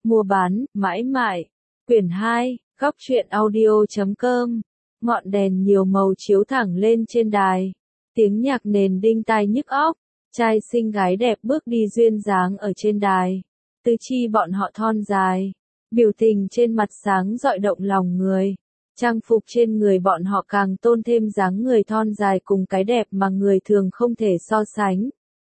Mua bán, mãi mãi. Quyển 2, góc truyện audio.com. Ngọn đèn nhiều màu chiếu thẳng lên trên đài. Tiếng nhạc nền đinh tai nhức óc. Trai xinh gái đẹp bước đi duyên dáng ở trên đài. Tứ chi bọn họ thon dài. Biểu tình trên mặt sáng rọi động lòng người. Trang phục trên người bọn họ càng tôn thêm dáng người thon dài cùng cái đẹp mà người thường không thể so sánh.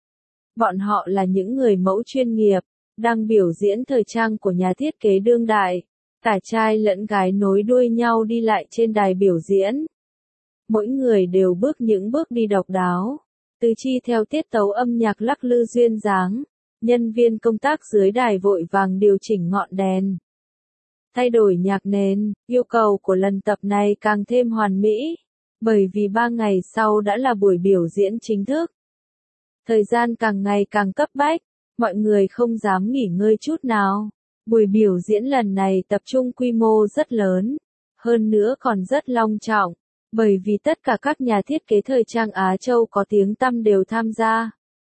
Bọn họ là những người mẫu chuyên nghiệp, đang biểu diễn thời trang của nhà thiết kế đương đại. Cả trai lẫn gái nối đuôi nhau đi lại trên đài biểu diễn. Mỗi người đều bước những bước đi độc đáo. Tứ chi theo tiết tấu âm nhạc lắc lư duyên dáng. Nhân viên công tác dưới đài vội vàng điều chỉnh ngọn đèn. Thay đổi nhạc nền, yêu cầu của lần tập này càng thêm hoàn mỹ. Bởi vì 3 ngày sau đã là buổi biểu diễn chính thức. Thời gian càng ngày càng cấp bách, mọi người không dám nghỉ ngơi chút nào. Buổi biểu diễn lần này tập trung quy mô rất lớn, hơn nữa còn rất long trọng, bởi vì tất cả các nhà thiết kế thời trang Á Châu có tiếng tăm đều tham gia.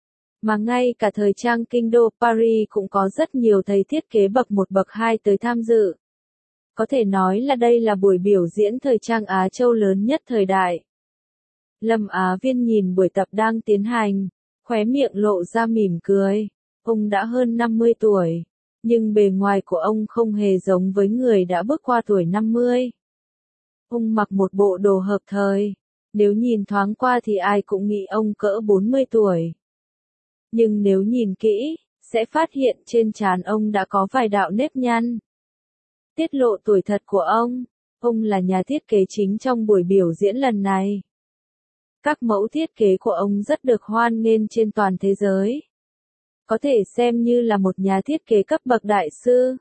Mà ngay cả thời trang kinh đô Paris cũng có rất nhiều thầy thiết kế bậc 1 bậc 2 tới tham dự. Có thể nói là đây là buổi biểu diễn thời trang Á Châu lớn nhất thời đại. Lâm Á Viên nhìn buổi tập đang tiến hành, khóe miệng lộ ra mỉm cười. Ông đã hơn 50 tuổi, nhưng bề ngoài của ông không hề giống với người đã bước qua tuổi 50. Ông mặc một bộ đồ hợp thời, nếu nhìn thoáng qua thì ai cũng nghĩ ông cỡ 40 tuổi. Nhưng nếu nhìn kỹ, sẽ phát hiện trên trán ông đã có vài đạo nếp nhăn. Tiết lộ tuổi thật của ông là nhà thiết kế chính trong buổi biểu diễn lần này. Các mẫu thiết kế của ông rất được hoan nghênh trên toàn thế giới. Có thể xem như là một nhà thiết kế cấp bậc đại sư.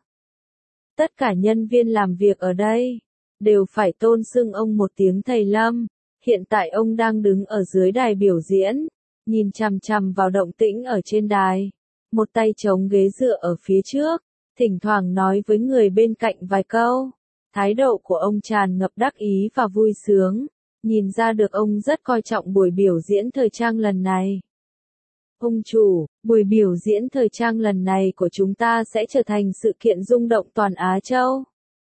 Tất cả nhân viên làm việc ở đây đều phải tôn xưng ông một tiếng thầy Lâm. Hiện tại ông đang đứng ở dưới đài biểu diễn, nhìn chằm chằm vào động tĩnh ở trên đài. Một tay chống ghế dựa ở phía trước, thỉnh thoảng nói với người bên cạnh vài câu. Thái độ của ông tràn ngập đắc ý và vui sướng, nhìn ra được ông rất coi trọng buổi biểu diễn thời trang lần này. Ông chủ, buổi biểu diễn thời trang lần này của chúng ta sẽ trở thành sự kiện rung động toàn Á Châu.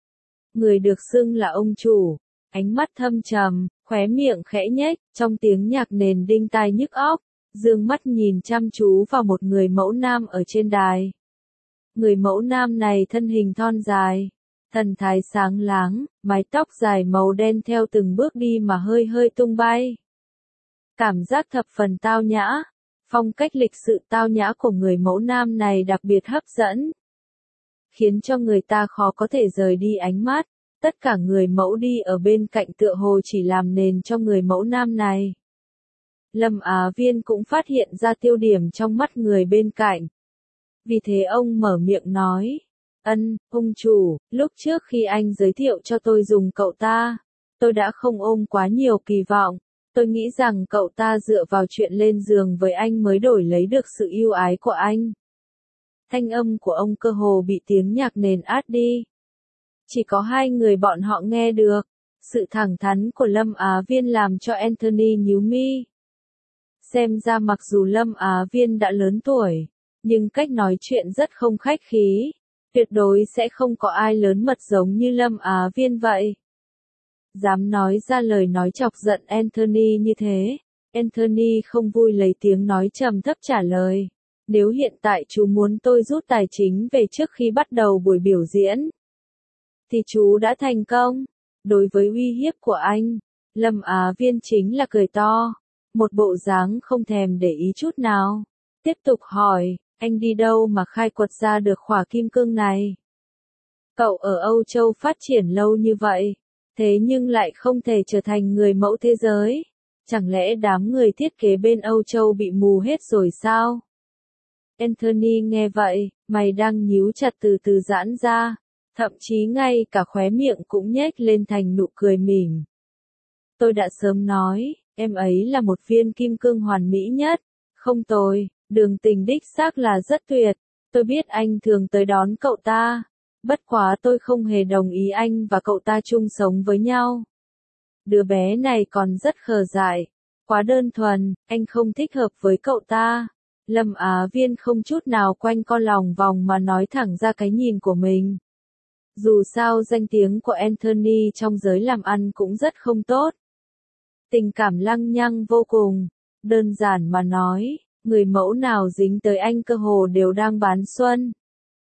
Người được xưng là ông chủ, ánh mắt thâm trầm, khóe miệng khẽ nhếch, trong tiếng nhạc nền đinh tai nhức óc, dương mắt nhìn chăm chú vào một người mẫu nam ở trên đài. Người mẫu nam này thân hình thon dài, thần thái sáng láng, mái tóc dài màu đen theo từng bước đi mà hơi hơi tung bay. Cảm giác thập phần tao nhã. Phong cách lịch sự tao nhã của người mẫu nam này đặc biệt hấp dẫn, khiến cho người ta khó có thể rời đi ánh mắt. Tất cả người mẫu đi ở bên cạnh tựa hồ chỉ làm nền cho người mẫu nam này. Lâm Á Viên cũng phát hiện ra tiêu điểm trong mắt người bên cạnh. Vì thế ông mở miệng nói, ông chủ, lúc trước khi anh giới thiệu cho tôi dùng cậu ta, tôi đã không ôm quá nhiều kỳ vọng. Tôi nghĩ rằng cậu ta dựa vào chuyện lên giường với anh mới đổi lấy được sự yêu ái của anh. Thanh âm của ông cơ hồ bị tiếng nhạc nền át đi. Chỉ có hai người bọn họ nghe được. Sự thẳng thắn của Lâm Á Viên làm cho Anthony nhíu mi. Xem ra mặc dù Lâm Á Viên đã lớn tuổi, nhưng cách nói chuyện rất không khách khí. Tuyệt đối sẽ không có ai lớn mật giống như Lâm Á Viên vậy. Dám nói ra lời nói chọc giận Anthony như thế. Anthony không vui lấy tiếng nói trầm thấp trả lời. Nếu hiện tại chú muốn tôi rút tài chính về trước khi bắt đầu buổi biểu diễn, thì chú đã thành công. Đối với uy hiếp của anh, Lâm Á Viên chính là cười to. Một bộ dáng không thèm để ý chút nào. Tiếp tục hỏi, anh đi đâu mà khai quật ra được khỏa kim cương này? Cậu ở Âu Châu phát triển lâu như vậy, thế nhưng lại không thể trở thành người mẫu thế giới. Chẳng lẽ đám người thiết kế bên Âu Châu bị mù hết rồi sao? Anthony nghe vậy, mày đang nhíu chặt từ từ giãn ra, thậm chí ngay cả khóe miệng cũng nhếch lên thành nụ cười mỉm. Tôi đã sớm nói, em ấy là một viên kim cương hoàn mỹ nhất. Không tồi, đường tình đích xác là rất tuyệt. Tôi biết anh thường tới đón cậu ta. Bất quá tôi không hề đồng ý anh và cậu ta chung sống với nhau. Đứa bé này còn rất khờ dại, quá đơn thuần, anh không thích hợp với cậu ta. Lâm Á Viên không chút nào quanh co lòng vòng mà nói thẳng ra cái nhìn của mình. Dù sao danh tiếng của Anthony trong giới làm ăn cũng rất không tốt. Tình cảm lăng nhăng vô cùng, đơn giản mà nói, người mẫu nào dính tới anh cơ hồ đều đang bán xuân.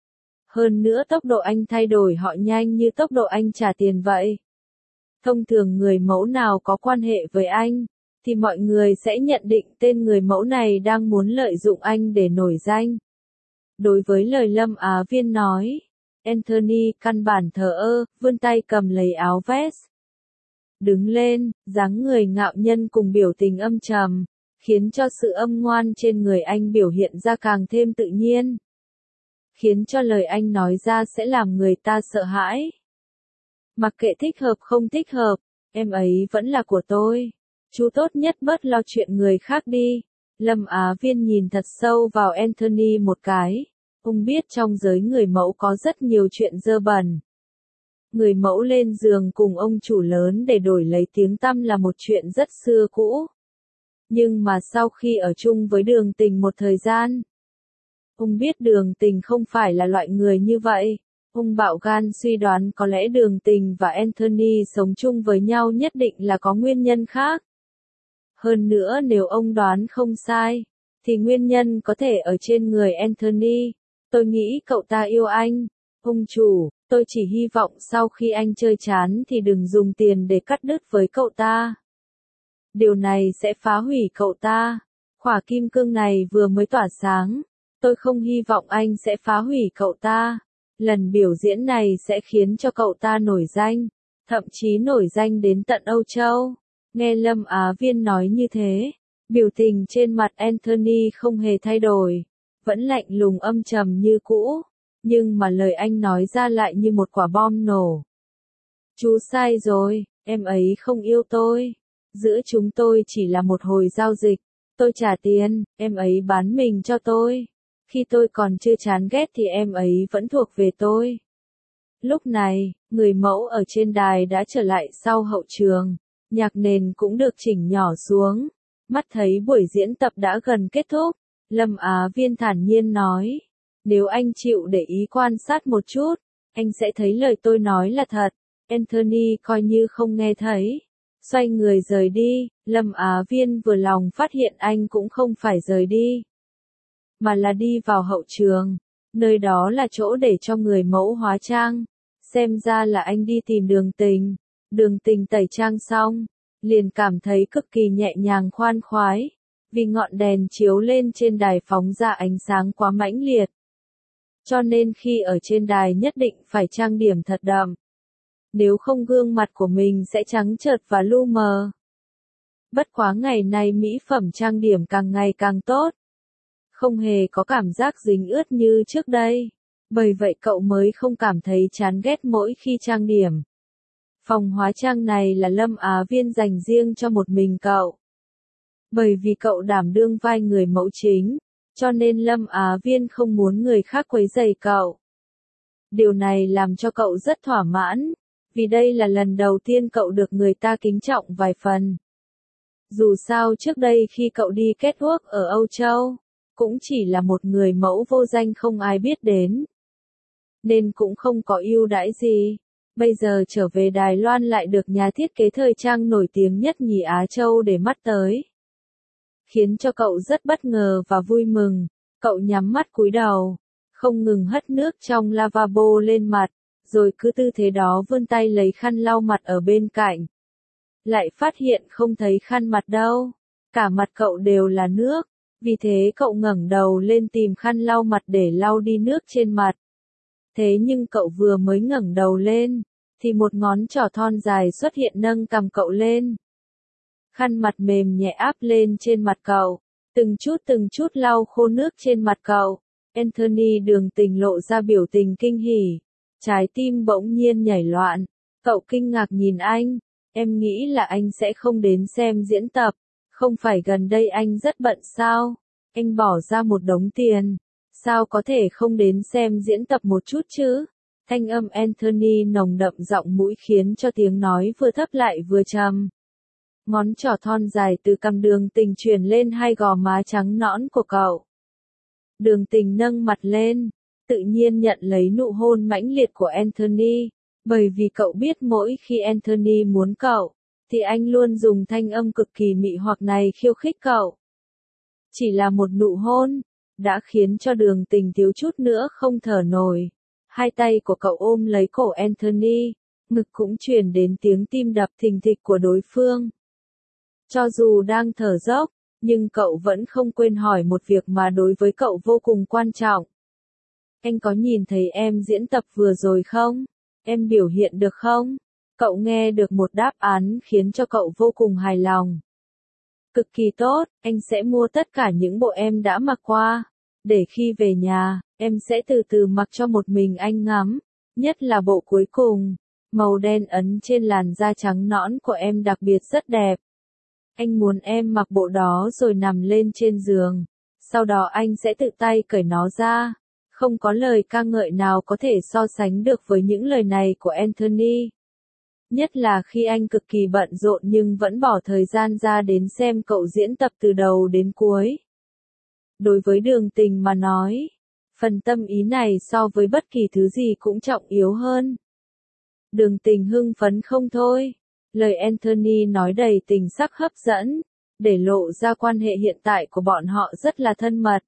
Hơn nữa tốc độ anh thay đổi họ nhanh như tốc độ anh trả tiền vậy. Thông thường người mẫu nào có quan hệ với anh, thì mọi người sẽ nhận định tên người mẫu này đang muốn lợi dụng anh để nổi danh. Đối với lời Lâm Á Viên nói, Anthony căn bản thờ ơ, vươn tay cầm lấy áo vest. Đứng lên, dáng người ngạo nhân cùng biểu tình âm trầm, khiến cho sự âm ngoan trên người anh biểu hiện ra càng thêm tự nhiên. Khiến cho lời anh nói ra sẽ làm người ta sợ hãi. Mặc kệ thích hợp không thích hợp, em ấy vẫn là của tôi. Chú tốt nhất bớt lo chuyện người khác đi. Lâm Á Viên nhìn thật sâu vào Anthony một cái. Ông biết trong giới người mẫu có rất nhiều chuyện dơ bẩn. Người mẫu lên giường cùng ông chủ lớn để đổi lấy tiếng tăm là một chuyện rất xưa cũ. Nhưng mà sau khi ở chung với Đường Tình một thời gian, ông biết Đường Tình không phải là loại người như vậy. Ông bạo gan suy đoán có lẽ Đường Tình và Anthony sống chung với nhau nhất định là có nguyên nhân khác. Hơn nữa nếu ông đoán không sai, thì nguyên nhân có thể ở trên người Anthony. Tôi nghĩ cậu ta yêu anh. Ông chủ, tôi chỉ hy vọng sau khi anh chơi chán thì đừng dùng tiền để cắt đứt với cậu ta. Điều này sẽ phá hủy cậu ta. Khỏa kim cương này vừa mới tỏa sáng. Tôi không hy vọng anh sẽ phá hủy cậu ta. Lần biểu diễn này sẽ khiến cho cậu ta nổi danh. Thậm chí nổi danh đến tận Âu Châu. Nghe Lâm Á Viên nói như thế, biểu tình trên mặt Anthony không hề thay đổi. Vẫn lạnh lùng âm trầm như cũ. Nhưng mà lời anh nói ra lại như một quả bom nổ. Chú sai rồi, em ấy không yêu tôi. Giữa chúng tôi chỉ là một hồi giao dịch. Tôi trả tiền, em ấy bán mình cho tôi. Khi tôi còn chưa chán ghét thì em ấy vẫn thuộc về tôi. Lúc này, người mẫu ở trên đài đã trở lại sau hậu trường. Nhạc nền cũng được chỉnh nhỏ xuống. Mắt thấy buổi diễn tập đã gần kết thúc. Lâm Á Viên thản nhiên nói. Nếu anh chịu để ý quan sát một chút, anh sẽ thấy lời tôi nói là thật. Anthony coi như không nghe thấy. Xoay người rời đi, Lâm Á Viên vừa lòng phát hiện anh cũng không phải rời đi, mà là đi vào hậu trường. Nơi đó là chỗ để cho người mẫu hóa trang. Xem ra là anh đi tìm Đường Tình. Đường Tình tẩy trang xong, liền cảm thấy cực kỳ nhẹ nhàng khoan khoái. Vì ngọn đèn chiếu lên trên đài phóng ra ánh sáng quá mãnh liệt. Cho nên khi ở trên đài nhất định phải trang điểm thật đậm. Nếu không gương mặt của mình sẽ trắng trợt và lu mờ. Bất quá ngày nay mỹ phẩm trang điểm càng ngày càng tốt. Không hề có cảm giác dính ướt như trước đây. Bởi vậy cậu mới không cảm thấy chán ghét mỗi khi trang điểm. Phòng hóa trang này là Lâm Á Viên dành riêng cho một mình cậu. Bởi vì cậu đảm đương vai người mẫu chính, cho nên Lâm Á Viên không muốn người khác quấy rầy cậu. Điều này làm cho cậu rất thỏa mãn, vì đây là lần đầu tiên cậu được người ta kính trọng vài phần. Dù sao trước đây khi cậu đi catwalk ở Âu Châu, cũng chỉ là một người mẫu vô danh không ai biết đến. Nên cũng không có ưu đãi gì. Bây giờ trở về Đài Loan lại được nhà thiết kế thời trang nổi tiếng nhất nhì Á Châu để mắt tới. Khiến cho cậu rất bất ngờ và vui mừng. Cậu nhắm mắt cúi đầu, không ngừng hất nước trong lavabo lên mặt, rồi cứ tư thế đó vươn tay lấy khăn lau mặt ở bên cạnh. Lại phát hiện không thấy khăn mặt đâu, cả mặt cậu đều là nước, vì thế cậu ngẩng đầu lên tìm khăn lau mặt để lau đi nước trên mặt. Thế nhưng cậu vừa mới ngẩng đầu lên, thì một ngón trỏ thon dài xuất hiện nâng cằm cậu lên. Khăn mặt mềm nhẹ áp lên trên mặt cậu, từng chút lau khô nước trên mặt cậu. Anthony Đường Tình lộ ra biểu tình kinh hỉ, trái tim bỗng nhiên nhảy loạn. Cậu kinh ngạc nhìn anh, em nghĩ là anh sẽ không đến xem diễn tập, không phải gần đây anh rất bận sao? Anh bỏ ra một đống tiền, sao có thể không đến xem diễn tập một chút chứ? Thanh âm Anthony nồng đậm giọng mũi khiến cho tiếng nói vừa thấp lại vừa trầm. Ngón trỏ thon dài từ cằm Đường Tình truyền lên hai gò má trắng nõn của cậu. Đường Tình nâng mặt lên, tự nhiên nhận lấy nụ hôn mãnh liệt của Anthony, bởi vì cậu biết mỗi khi Anthony muốn cậu, thì anh luôn dùng thanh âm cực kỳ mị hoặc này khiêu khích cậu. Chỉ là một nụ hôn, đã khiến cho Đường Tình thiếu chút nữa không thở nổi. Hai tay của cậu ôm lấy cổ Anthony, ngực cũng truyền đến tiếng tim đập thình thịch của đối phương. Cho dù đang thở dốc, nhưng cậu vẫn không quên hỏi một việc mà đối với cậu vô cùng quan trọng. Anh có nhìn thấy em diễn tập vừa rồi không? Em biểu hiện được không? Cậu nghe được một đáp án khiến cho cậu vô cùng hài lòng. Cực kỳ tốt, anh sẽ mua tất cả những bộ em đã mặc qua. Để khi về nhà, em sẽ từ từ mặc cho một mình anh ngắm. Nhất là bộ cuối cùng, màu đen ấn trên làn da trắng nõn của em đặc biệt rất đẹp. Anh muốn em mặc bộ đó rồi nằm lên trên giường. Sau đó anh sẽ tự tay cởi nó ra. Không có lời ca ngợi nào có thể so sánh được với những lời này của Anthony. Nhất là khi anh cực kỳ bận rộn nhưng vẫn bỏ thời gian ra đến xem cậu diễn tập từ đầu đến cuối. Đối với Đường Tình mà nói, phần tâm ý này so với bất kỳ thứ gì cũng trọng yếu hơn. Đường Tình hưng phấn không thôi. Lời Anthony nói đầy tình sắc hấp dẫn, để lộ ra quan hệ hiện tại của bọn họ rất là thân mật.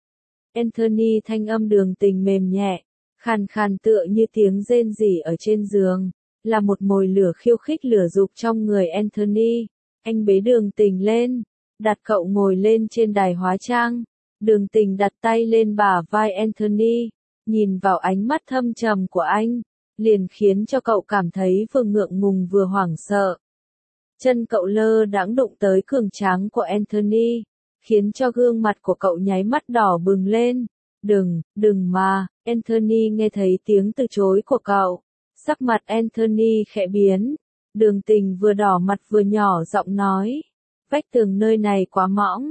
Anthony thanh âm Đường Tình mềm nhẹ, khàn khàn tựa như tiếng rên rỉ ở trên giường, là một mồi lửa khiêu khích lửa dục trong người Anthony. Anh bế Đường Tình lên, đặt cậu ngồi lên trên đài hóa trang. Đường Tình đặt tay lên bả vai Anthony, nhìn vào ánh mắt thâm trầm của anh, liền khiến cho cậu cảm thấy vừa ngượng ngùng vừa hoảng sợ. Chân cậu lơ đãng đụng tới cường tráng của Anthony, khiến cho gương mặt của cậu nháy mắt đỏ bừng lên. Đừng mà, Anthony nghe thấy tiếng từ chối của cậu. Sắc mặt Anthony khẽ biến. Đường Tình vừa đỏ mặt vừa nhỏ giọng nói. Vách tường nơi này quá mỏng,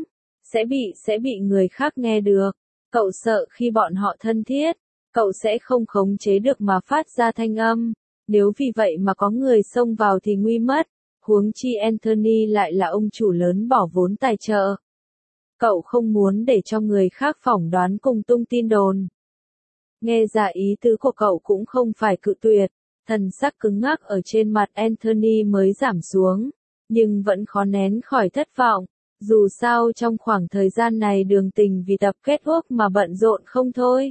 sẽ bị người khác nghe được. Cậu sợ khi bọn họ thân thiết, cậu sẽ không khống chế được mà phát ra thanh âm. Nếu vì vậy mà có người xông vào thì nguy mất. Huống chi Anthony lại là ông chủ lớn bỏ vốn tài trợ. Cậu không muốn để cho người khác phỏng đoán cùng tung tin đồn. Nghe ra ý tứ của cậu cũng không phải cự tuyệt. Thần sắc cứng ngắc ở trên mặt Anthony mới giảm xuống, nhưng vẫn khó nén khỏi thất vọng. Dù sao trong khoảng thời gian này Đường Tình vì tập kết ước mà bận rộn không thôi.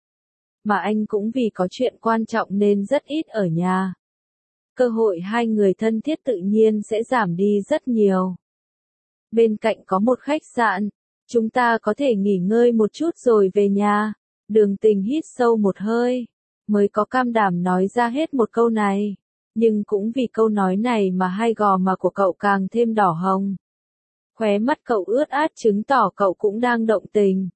Mà anh cũng vì có chuyện quan trọng nên rất ít ở nhà. Cơ hội hai người thân thiết tự nhiên sẽ giảm đi rất nhiều. Bên cạnh có một khách sạn, chúng ta có thể nghỉ ngơi một chút rồi về nhà. Đường Tình hít sâu một hơi, mới có cam đảm nói ra hết một câu này. Nhưng cũng vì câu nói này mà hai gò má của cậu càng thêm đỏ hồng. Khóe mắt cậu ướt át chứng tỏ cậu cũng đang động tình.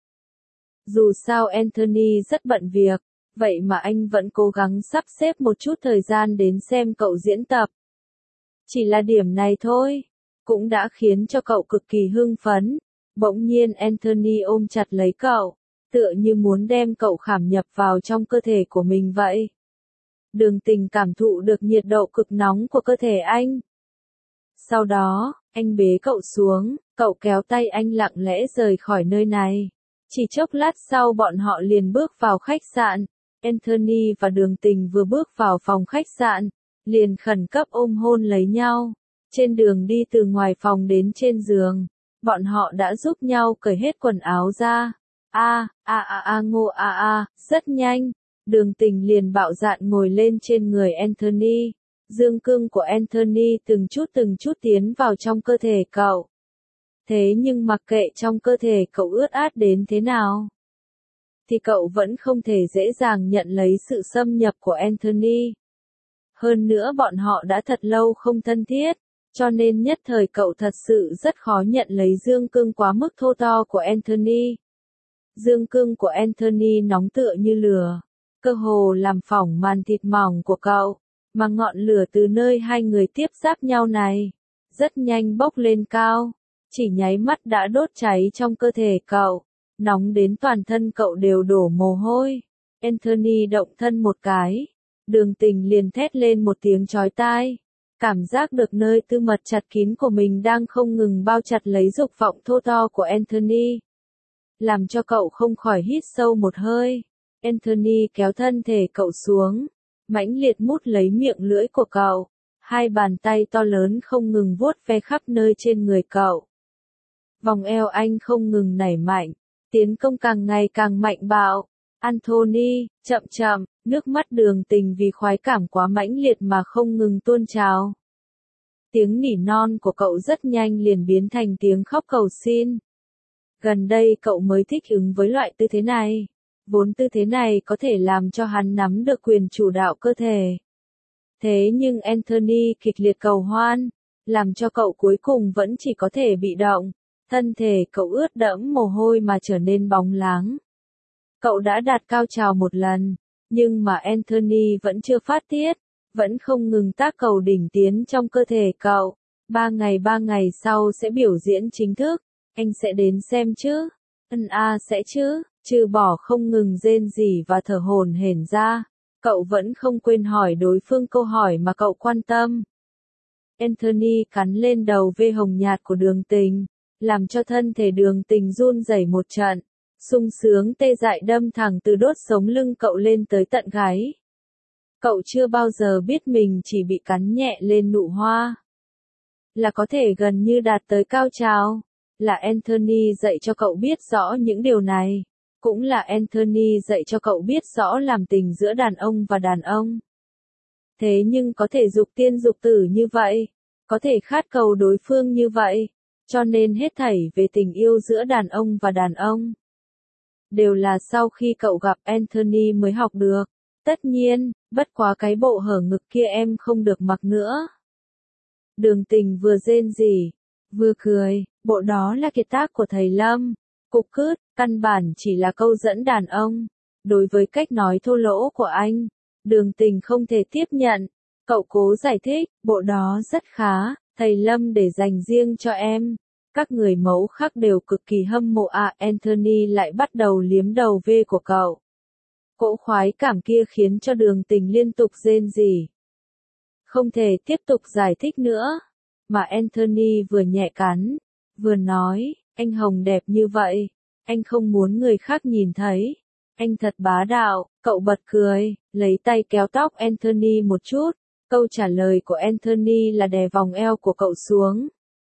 Dù sao Anthony rất bận việc, vậy mà anh vẫn cố gắng sắp xếp một chút thời gian đến xem cậu diễn tập. Chỉ là điểm này thôi, cũng đã khiến cho cậu cực kỳ hưng phấn. Bỗng nhiên Anthony ôm chặt lấy cậu, tựa như muốn đem cậu khảm nhập vào trong cơ thể của mình vậy. Đường Tình cảm thụ được nhiệt độ cực nóng của cơ thể anh. Sau đó, anh bế cậu xuống, cậu kéo tay anh lặng lẽ rời khỏi nơi này. Chỉ chốc lát sau bọn họ liền bước vào khách sạn. Anthony và Đường Tình vừa bước vào phòng khách sạn, liền khẩn cấp ôm hôn lấy nhau. Trên đường đi từ ngoài phòng đến trên giường, bọn họ đã giúp nhau cởi hết quần áo ra. Rất nhanh, Đường Tình liền bạo dạn ngồi lên trên người Anthony. Dương cương của Anthony từng chút tiến vào trong cơ thể cậu. Thế nhưng mặc kệ trong cơ thể cậu ướt át đến thế nào, thì cậu vẫn không thể dễ dàng nhận lấy sự xâm nhập của Anthony. Hơn nữa bọn họ đã thật lâu không thân thiết, cho nên nhất thời cậu thật sự rất khó nhận lấy dương cương quá mức thô to của Anthony. Dương cương của Anthony nóng tựa như lửa, cơ hồ làm phỏng màn thịt mỏng của cậu, mà ngọn lửa từ nơi hai người tiếp giáp nhau này, rất nhanh bốc lên cao, chỉ nháy mắt đã đốt cháy trong cơ thể cậu, nóng đến toàn thân cậu đều đổ mồ hôi. Anthony động thân một cái, Đường Tình liền thét lên một tiếng chói tai, cảm giác được nơi tư mật chặt kín của mình đang không ngừng bao chặt lấy dục vọng thô to của Anthony. làm cho cậu không khỏi hít sâu một hơi. Anthony kéo thân thể cậu xuống, mãnh liệt mút lấy miệng lưỡi của cậu. Hai bàn tay to lớn không ngừng vuốt ve khắp nơi trên người cậu. Vòng eo anh không ngừng nảy mạnh, tiến công càng ngày càng mạnh bạo. Anthony, chậm chậm, nước mắt Đường Tình vì khoái cảm quá mãnh liệt mà không ngừng tuôn trào. Tiếng nỉ non của cậu rất nhanh liền biến thành tiếng khóc cầu xin. Gần đây cậu mới thích ứng với loại tư thế này. Vốn tư thế này có thể làm cho hắn nắm được quyền chủ đạo cơ thể. Thế nhưng Anthony kịch liệt cầu hoan, làm cho cậu cuối cùng vẫn chỉ có thể bị động. Thân thể cậu ướt đẫm mồ hôi mà trở nên bóng láng. Cậu đã đạt cao trào một lần, nhưng mà Anthony vẫn chưa phát tiết, vẫn không ngừng tác cầu đỉnh tiến trong cơ thể cậu. 3 ngày sau sẽ biểu diễn chính thức, anh sẽ đến xem chứ? Sẽ chứ, trừ bỏ không ngừng rên rỉ và thở hổn hển ra, cậu vẫn không quên hỏi đối phương câu hỏi mà cậu quan tâm. Anthony cắn lên đầu vê hồng nhạt của Đường Tình, làm cho thân thể Đường Tình run rẩy một trận, sung sướng tê dại đâm thẳng từ đốt sống lưng cậu lên tới tận gáy. Cậu chưa bao giờ biết mình chỉ bị cắn nhẹ lên nụ hoa là có thể gần như đạt tới cao trào. Là Anthony dạy cho cậu biết rõ những điều này, cũng là Anthony dạy cho cậu biết rõ làm tình giữa đàn ông và đàn ông. Thế nhưng có thể dục tiên dục tử như vậy, có thể khát cầu đối phương như vậy, cho nên hết thảy về tình yêu giữa đàn ông và đàn ông đều là sau khi cậu gặp Anthony mới học được. Tất nhiên, bất quá cái bộ hở ngực kia em không được mặc nữa. Đường Tình vừa rên rỉ, vừa cười, bộ đó là kiệt tác của thầy Lâm. Cục cứt, căn bản chỉ là câu dẫn đàn ông. Đối với cách nói thô lỗ của anh, Đường Tình không thể tiếp nhận. Cậu cố giải thích, bộ đó rất khá, thầy Lâm để dành riêng cho em. Các người mẫu khác đều cực kỳ hâm mộ Anthony lại bắt đầu liếm đầu V của cậu. Cỗ khoái cảm kia khiến cho Đường Tình liên tục rên rỉ. Không thể tiếp tục giải thích nữa. Mà Anthony vừa nhẹ cắn, vừa nói, anh Hồng đẹp như vậy, anh không muốn người khác nhìn thấy. Anh thật bá đạo, cậu bật cười, lấy tay kéo tóc Anthony một chút. Câu trả lời của Anthony là đè vòng eo của cậu xuống.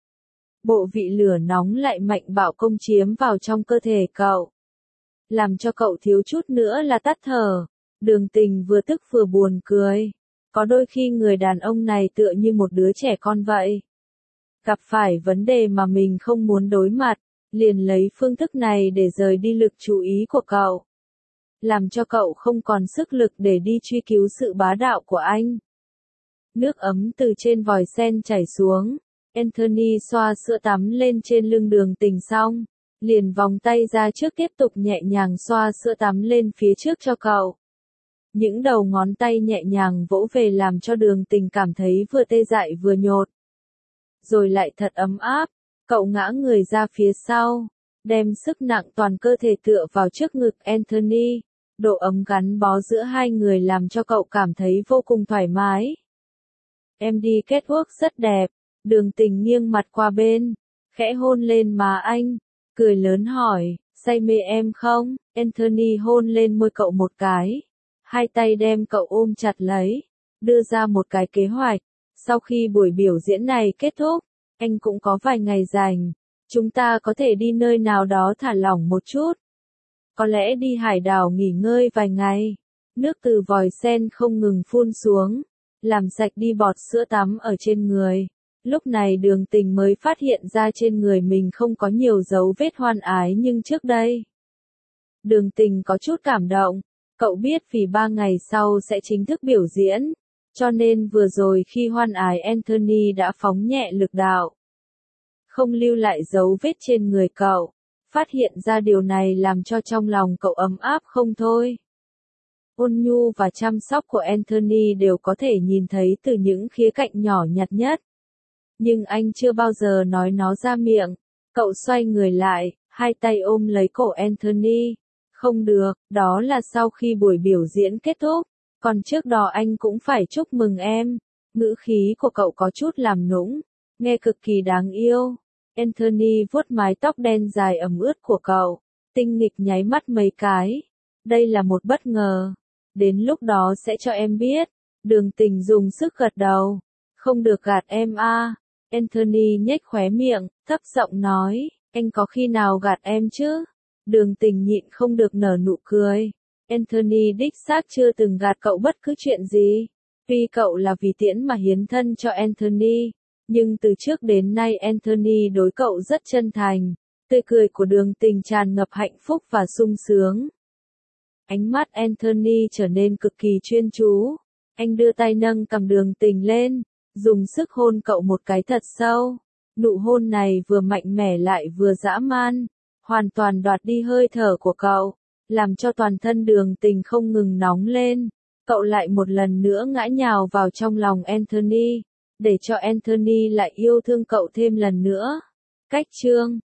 Bộ vị lửa nóng lại mạnh bạo công chiếm vào trong cơ thể cậu, làm cho cậu thiếu chút nữa là tắt thở. Đường Tình vừa tức vừa buồn cười. Có đôi khi người đàn ông này tựa như một đứa trẻ con vậy. Gặp phải vấn đề mà mình không muốn đối mặt, liền lấy phương thức này để rời đi lực chú ý của cậu. Làm cho cậu không còn sức lực để đi truy cứu sự bá đạo của anh. Nước ấm từ trên vòi sen chảy xuống. Anthony xoa sữa tắm lên trên lưng Đường Tình xong, liền vòng tay ra trước tiếp tục nhẹ nhàng xoa sữa tắm lên phía trước cho cậu. Những đầu ngón tay nhẹ nhàng vỗ về làm cho Đường Tình cảm thấy vừa tê dại vừa nhột. Rồi lại thật ấm áp, cậu ngã người ra phía sau, đem sức nặng toàn cơ thể tựa vào trước ngực Anthony. Độ ấm gắn bó giữa hai người làm cho cậu cảm thấy vô cùng thoải mái. Em đi catwalk rất đẹp. Đường Tình nghiêng mặt qua bên, khẽ hôn lên má anh, cười lớn hỏi, say mê em không? Anthony hôn lên môi cậu một cái, hai tay đem cậu ôm chặt lấy, đưa ra một cái kế hoạch. Sau khi buổi biểu diễn này kết thúc, anh cũng có vài ngày rảnh, chúng ta có thể đi nơi nào đó thả lỏng một chút. Có lẽ đi hải đảo nghỉ ngơi vài ngày. Nước từ vòi sen không ngừng phun xuống, làm sạch đi bọt sữa tắm ở trên người. Lúc này Đường Tình mới phát hiện ra trên người mình không có nhiều dấu vết hoan ái nhưng trước đây. Đường Tình có chút cảm động, cậu biết vì 3 ngày sau sẽ chính thức biểu diễn, cho nên vừa rồi khi hoan ái Anthony đã phóng nhẹ lực đạo, không lưu lại dấu vết trên người cậu. Phát hiện ra điều này làm cho trong lòng cậu ấm áp không thôi. Ôn nhu và chăm sóc của Anthony đều có thể nhìn thấy từ những khía cạnh nhỏ nhặt nhất. Nhưng anh chưa bao giờ nói nó ra miệng. Cậu xoay người lại, hai tay ôm lấy cổ Anthony. Không được, đó là sau khi buổi biểu diễn kết thúc. Còn trước đó anh cũng phải chúc mừng em. Ngữ khí của cậu có chút làm nũng, nghe cực kỳ đáng yêu. Anthony vuốt mái tóc đen dài ẩm ướt của cậu, Tinh nghịch nháy mắt mấy cái. Đây là một bất ngờ. Đến lúc đó sẽ cho em biết. Đường Tình dùng sức gật đầu. Không được gạt em a. Anthony nhếch khóe miệng, thấp giọng nói, anh có khi nào gạt em chứ? Đường Tình nhịn không được nở nụ cười. Anthony đích xác chưa từng gạt cậu bất cứ chuyện gì. Tuy cậu là vì Tiễn mà hiến thân cho Anthony, nhưng từ trước đến nay Anthony đối cậu rất chân thành. Tươi cười của Đường Tình tràn ngập hạnh phúc và sung sướng. Ánh mắt Anthony trở nên cực kỳ chuyên chú. Anh đưa tay nâng cằm Đường Tình lên, dùng sức hôn cậu một cái thật sâu. Nụ hôn này vừa mạnh mẽ lại vừa dã man, hoàn toàn đoạt đi hơi thở của cậu, làm cho toàn thân Đường Tình không ngừng nóng lên. Cậu lại một lần nữa ngã nhào vào trong lòng Anthony, để cho Anthony lại yêu thương cậu thêm lần nữa. Cách chương